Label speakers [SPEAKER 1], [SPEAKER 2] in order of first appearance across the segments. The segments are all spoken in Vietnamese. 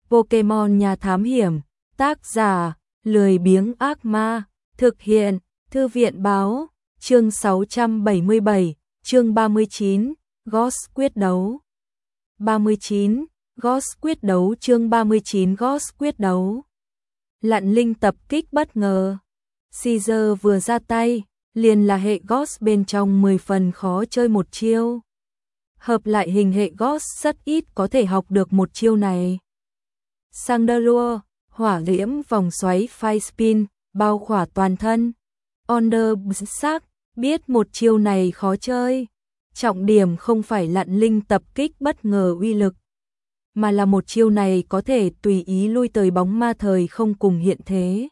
[SPEAKER 1] Pokemon nhà thám hiểm, tác giả, lười biếng ác ma, thực hiện, thư viện báo, chương 677, chương 39, Ghost quyết đấu. 39, Ghost quyết đấu chương 39 Ghost quyết đấu. Lặn linh tập kích bất ngờ. Caesar vừa ra tay, liền là hệ Ghost bên trong 10 phần khó chơi một chiêu. Hợp lại hình hệ Ghost rất ít có thể học được một chiêu này. Chandelure, hỏa diễm vòng xoáy Fire Spin, bao khỏa toàn thân. Undershark, biết một chiêu này khó chơi. Trọng điểm không phải lặn linh tập kích bất ngờ uy lực, mà là một chiêu này có thể tùy ý lui tới bóng ma thời không cùng hiện thế.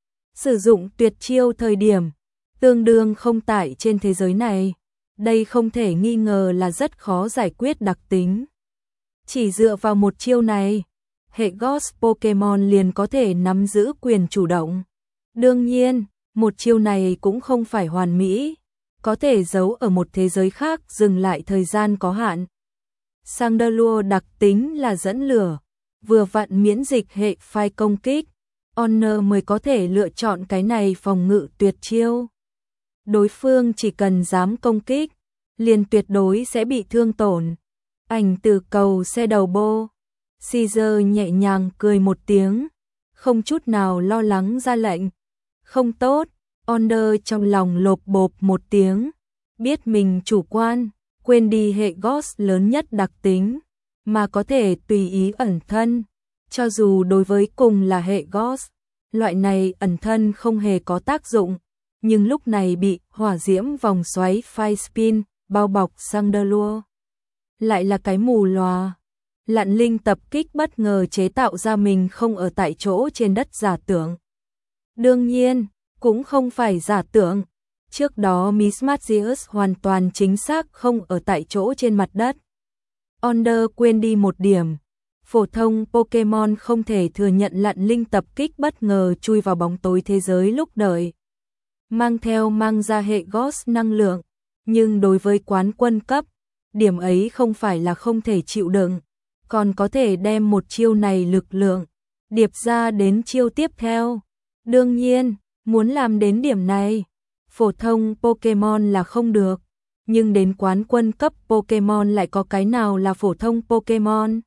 [SPEAKER 1] Sử dụng tuyệt chiêu thời điểm, tương đương không tại trên thế giới này. Đây không thể nghi ngờ là rất khó giải quyết đặc tính. Chỉ dựa vào một chiêu này, hệ Ghost Pokemon liền có thể nắm giữ quyền chủ động. Đương nhiên, một chiêu này cũng không phải hoàn mỹ, có thể giấu ở một thế giới khác dừng lại thời gian có hạn. Chandelure đặc tính là dẫn lửa, vừa vặn miễn dịch hệ phai công kích, Honor mới có thể lựa chọn cái này phòng ngự tuyệt chiêu. Đối phương chỉ cần dám công kích, liền tuyệt đối sẽ bị thương tổn. Ảnh từ cầu xe đầu bô. Caesar nhẹ nhàng cười một tiếng, không chút nào lo lắng ra lệnh. Không tốt, Honor trong lòng lộp bộp một tiếng, biết mình chủ quan, quên đi hệ Ghost lớn nhất đặc tính, mà có thể tùy ý ẩn thân. Cho dù đối với cùng là hệ Ghost, loại này ẩn thân không hề có tác dụng, nhưng lúc này bị hỏa diễm vòng xoáy Fire Spin bao bọc Chandelure, lại là cái mù lòa. Lặn linh tập kích bất ngờ chế tạo ra mình không ở tại chỗ trên đất giả tưởng. Đương nhiên, cũng không phải giả tưởng. Trước đó Mismagius hoàn toàn chính xác không ở tại chỗ trên mặt đất. Onder quên đi một điểm. Phổ thông Pokemon không thể thừa nhận lặn linh tập kích bất ngờ chui vào bóng tối thế giới lúc đợi. Mang ra hệ Ghost năng lượng. Nhưng đối với quán quân cấp, điểm ấy không phải là không thể chịu đựng. Còn có thể đem một chiêu này lực lượng điệp ra đến chiêu tiếp theo. Đương nhiên, muốn làm đến điểm này, phổ thông Pokemon là không được, nhưng đến quán quân cấp Pokemon lại có cái nào là phổ thông Pokemon.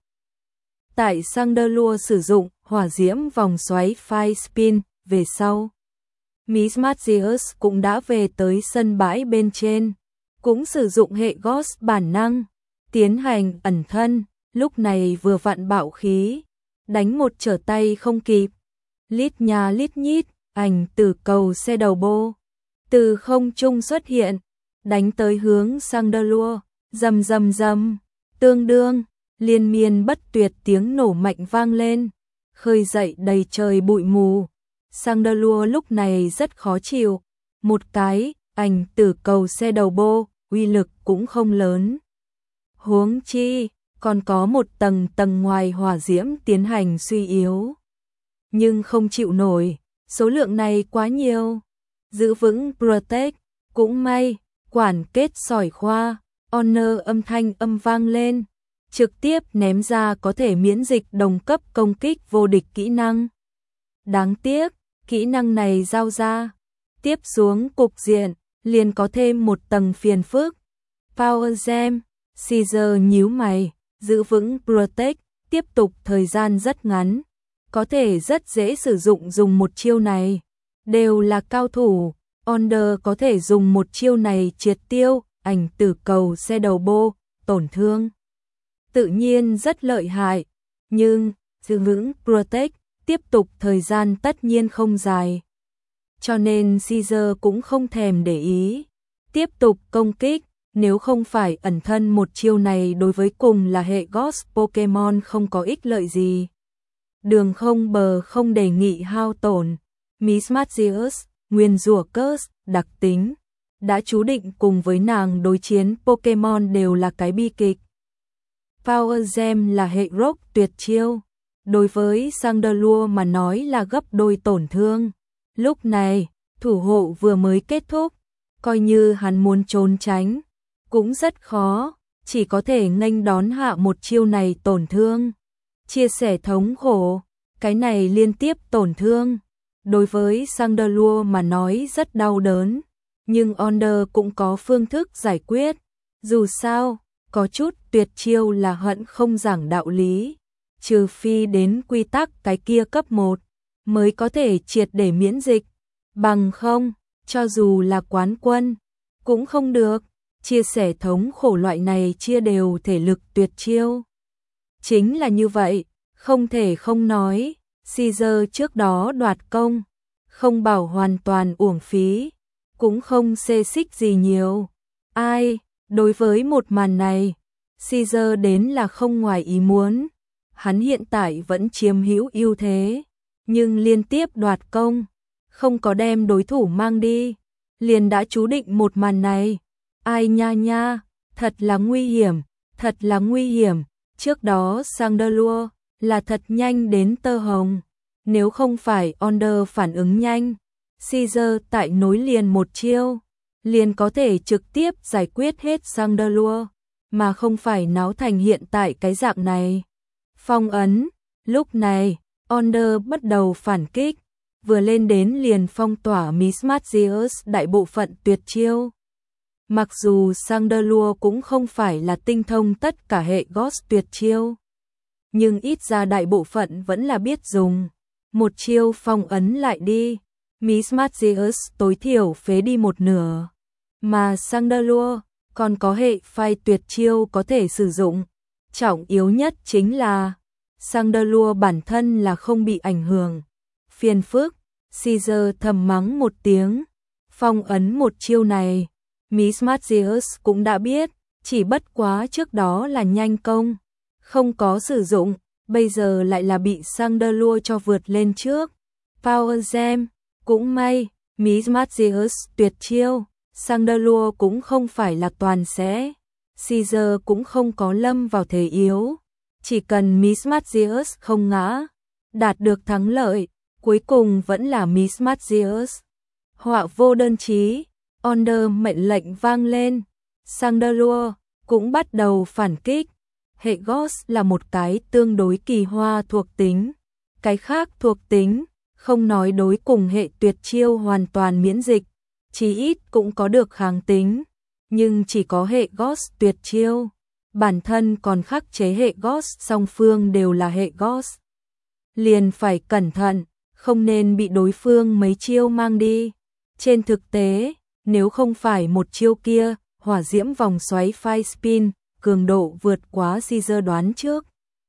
[SPEAKER 1] Tại Chandelure sử dụng hỏa diễm vòng xoáy Fire Spin về sau, Mismagius cũng đã về tới sân bãi bên trên, cũng sử dụng hệ Ghost bản năng, tiến hành ẩn thân. Lúc này vừa vặn bạo khí, đánh một trở tay không kịp. Lít nha lít nhít, ảnh từ cầu xe đầu bô, từ không trung xuất hiện, đánh tới hướng Chandelure, rầm rầm rầm, tương đương, liên miên bất tuyệt tiếng nổ mạnh vang lên, khơi dậy đầy trời bụi mù. Chandelure lúc này rất khó chịu, một cái, ảnh từ cầu xe đầu bô, uy lực cũng không lớn. Huống chi còn có một tầng ngoài hỏa diễm tiến hành suy yếu. Nhưng không chịu nổi, số lượng này quá nhiều. Giữ vững Protect, cũng may, quản kết sỏi khoa, Honor âm thanh vang lên, trực tiếp ném ra có thể miễn dịch đồng cấp công kích vô địch kỹ năng. Đáng tiếc, kỹ năng này giao ra, tiếp xuống cục diện, liền có thêm một tầng phiền phức. Power Gem, Caesar nhíu mày. Giữ vững Protect, tiếp tục thời gian rất ngắn, có thể rất dễ sử dụng dùng một chiêu này. Đều là cao thủ, Onder có thể dùng một chiêu này triệt tiêu, ảnh từ cầu xe đầu bô, tổn thương. Tự nhiên rất lợi hại, nhưng giữ vững Protect, tiếp tục thời gian tất nhiên không dài. Cho nên Caesar cũng không thèm để ý, tiếp tục công kích. Nếu không phải ẩn thân một chiêu này đối với cùng là hệ Ghost Pokemon không có ích lợi gì. Đường không bờ không đề nghị hao tổn. Mismagius, nguyên rủa curse, đặc tính, đã chú định cùng với nàng đối chiến Pokemon đều là cái bi kịch. Power Gem là hệ Rock tuyệt chiêu. Đối với Chandelure mà nói là gấp đôi tổn thương. Lúc này, thủ hộ vừa mới kết thúc, coi như hắn muốn trốn tránh cũng rất khó, chỉ có thể nghênh đón hạ một chiêu này tổn thương. chia sẻ thống khổ, cái này liên tiếp tổn thương. Đối với Sandalwood mà nói rất đau đớn, nhưng Onder cũng có phương thức giải quyết. Dù sao, có chút tuyệt chiêu là hận không giảng đạo lý, trừ phi đến quy tắc cái kia cấp 1 mới có thể triệt để miễn dịch, bằng không, cho dù là quán quân, cũng không được. Chia sẻ thống khổ loại này chia đều thể lực tuyệt chiêu. Chính là như vậy, không thể không nói, Caesar trước đó đoạt công, không bảo hoàn toàn uổng phí, cũng không xê xích gì nhiều. Ai, đối với một màn này, Caesar đến là không ngoài ý muốn, hắn hiện tại vẫn chiếm hữu ưu thế, nhưng liên tiếp đoạt công, không có đem đối thủ mang đi, liền đã chú định một màn này. Ai nha nha, thật là nguy hiểm, thật là nguy hiểm. Trước đó Sandalwood là thật nhanh đến tơ hồng, nếu không phải Onder phản ứng nhanh, Caesar tại nối liền một chiêu, liền có thể trực tiếp giải quyết hết Sandalwood, mà không phải náo thành hiện tại cái dạng này. Phong ấn, lúc này, Onder bắt đầu phản kích, vừa lên đến liền phong tỏa Miss Magius đại bộ phận tuyệt chiêu. Mặc dù Sandalwood cũng không phải là tinh thông tất cả hệ Ghost tuyệt chiêu, nhưng ít ra đại bộ phận vẫn là biết dùng. Một chiêu phong ấn lại đi, Miss Magius tối thiểu phế đi một nửa, mà Sandalwood còn có hệ phai tuyệt chiêu có thể sử dụng. Trọng yếu nhất chính là Sandalwood bản thân là không bị ảnh hưởng. Phiền phức, Caesar thầm mắng một tiếng, phong ấn một chiêu này. Miss Magius cũng đã biết, chỉ bất quá trước đó là nhanh công, không có sử dụng, bây giờ lại là bị Sandalwood cho vượt lên trước. Power Gem, cũng may, Miss Magius tuyệt chiêu, Sandalwood cũng không phải là toàn sẽ. Caesar cũng không có lâm vào thế yếu, chỉ cần Miss Magius không ngã, đạt được thắng lợi, cuối cùng vẫn là Miss Magius. Họa vô đơn chí. Onder mệnh lệnh vang lên, Sandalwood cũng bắt đầu phản kích. Hệ Ghost là một cái tương đối kỳ hoa thuộc tính, cái khác thuộc tính, không nói đối cùng hệ tuyệt chiêu hoàn toàn miễn dịch, chí ít cũng có được kháng tính, nhưng chỉ có hệ Ghost tuyệt chiêu, bản thân còn khắc chế hệ Ghost song phương đều là hệ Ghost. Liền phải cẩn thận, không nên bị đối phương mấy chiêu mang đi. Trên thực tế, nếu không phải một chiêu kia, hỏa diễm vòng xoáy Fire Spin, cường độ vượt quá Caesar đoán trước.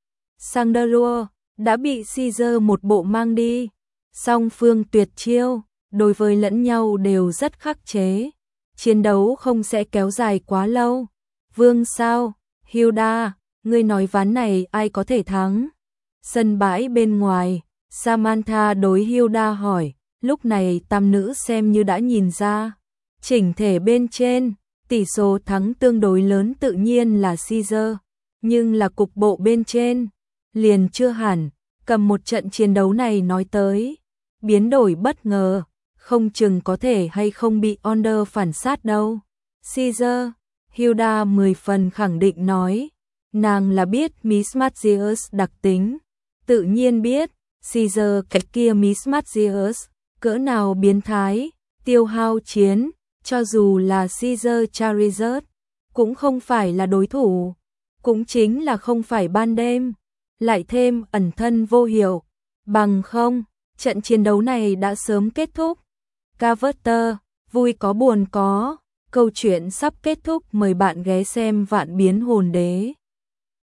[SPEAKER 1] Sandalwood đã bị Caesar một bộ mang đi. Song phương tuyệt chiêu, đối với lẫn nhau đều rất khắc chế. Chiến đấu không sẽ kéo dài quá lâu. Vương sao, Hilda, ngươi nói ván này ai có thể thắng? Sân bãi bên ngoài, Samantha đối Hilda hỏi, lúc này tam nữ xem như đã nhìn ra. Chỉnh thể bên trên, tỷ số thắng tương đối lớn tự nhiên là Caesar, nhưng là cục bộ bên trên, liền chưa hẳn. Cầm một trận chiến đấu này nói tới, biến đổi bất ngờ, không chừng có thể hay không bị Onder phản sát đâu. Caesar, Hilda 10 phần khẳng định nói, nàng là biết Miss Magius đặc tính, tự nhiên biết, Caesar cái kia Miss Magius, cỡ nào biến thái, tiêu hao chiến. Cho dù là Caesar Charizard, cũng không phải là đối thủ, cũng chính là không phải ban đêm, lại thêm ẩn thân vô hiệu, bằng không, trận chiến đấu này đã sớm kết thúc. Carver, vui có buồn có, câu chuyện sắp kết thúc, mời bạn ghé xem Vạn Biến Hồn Đế.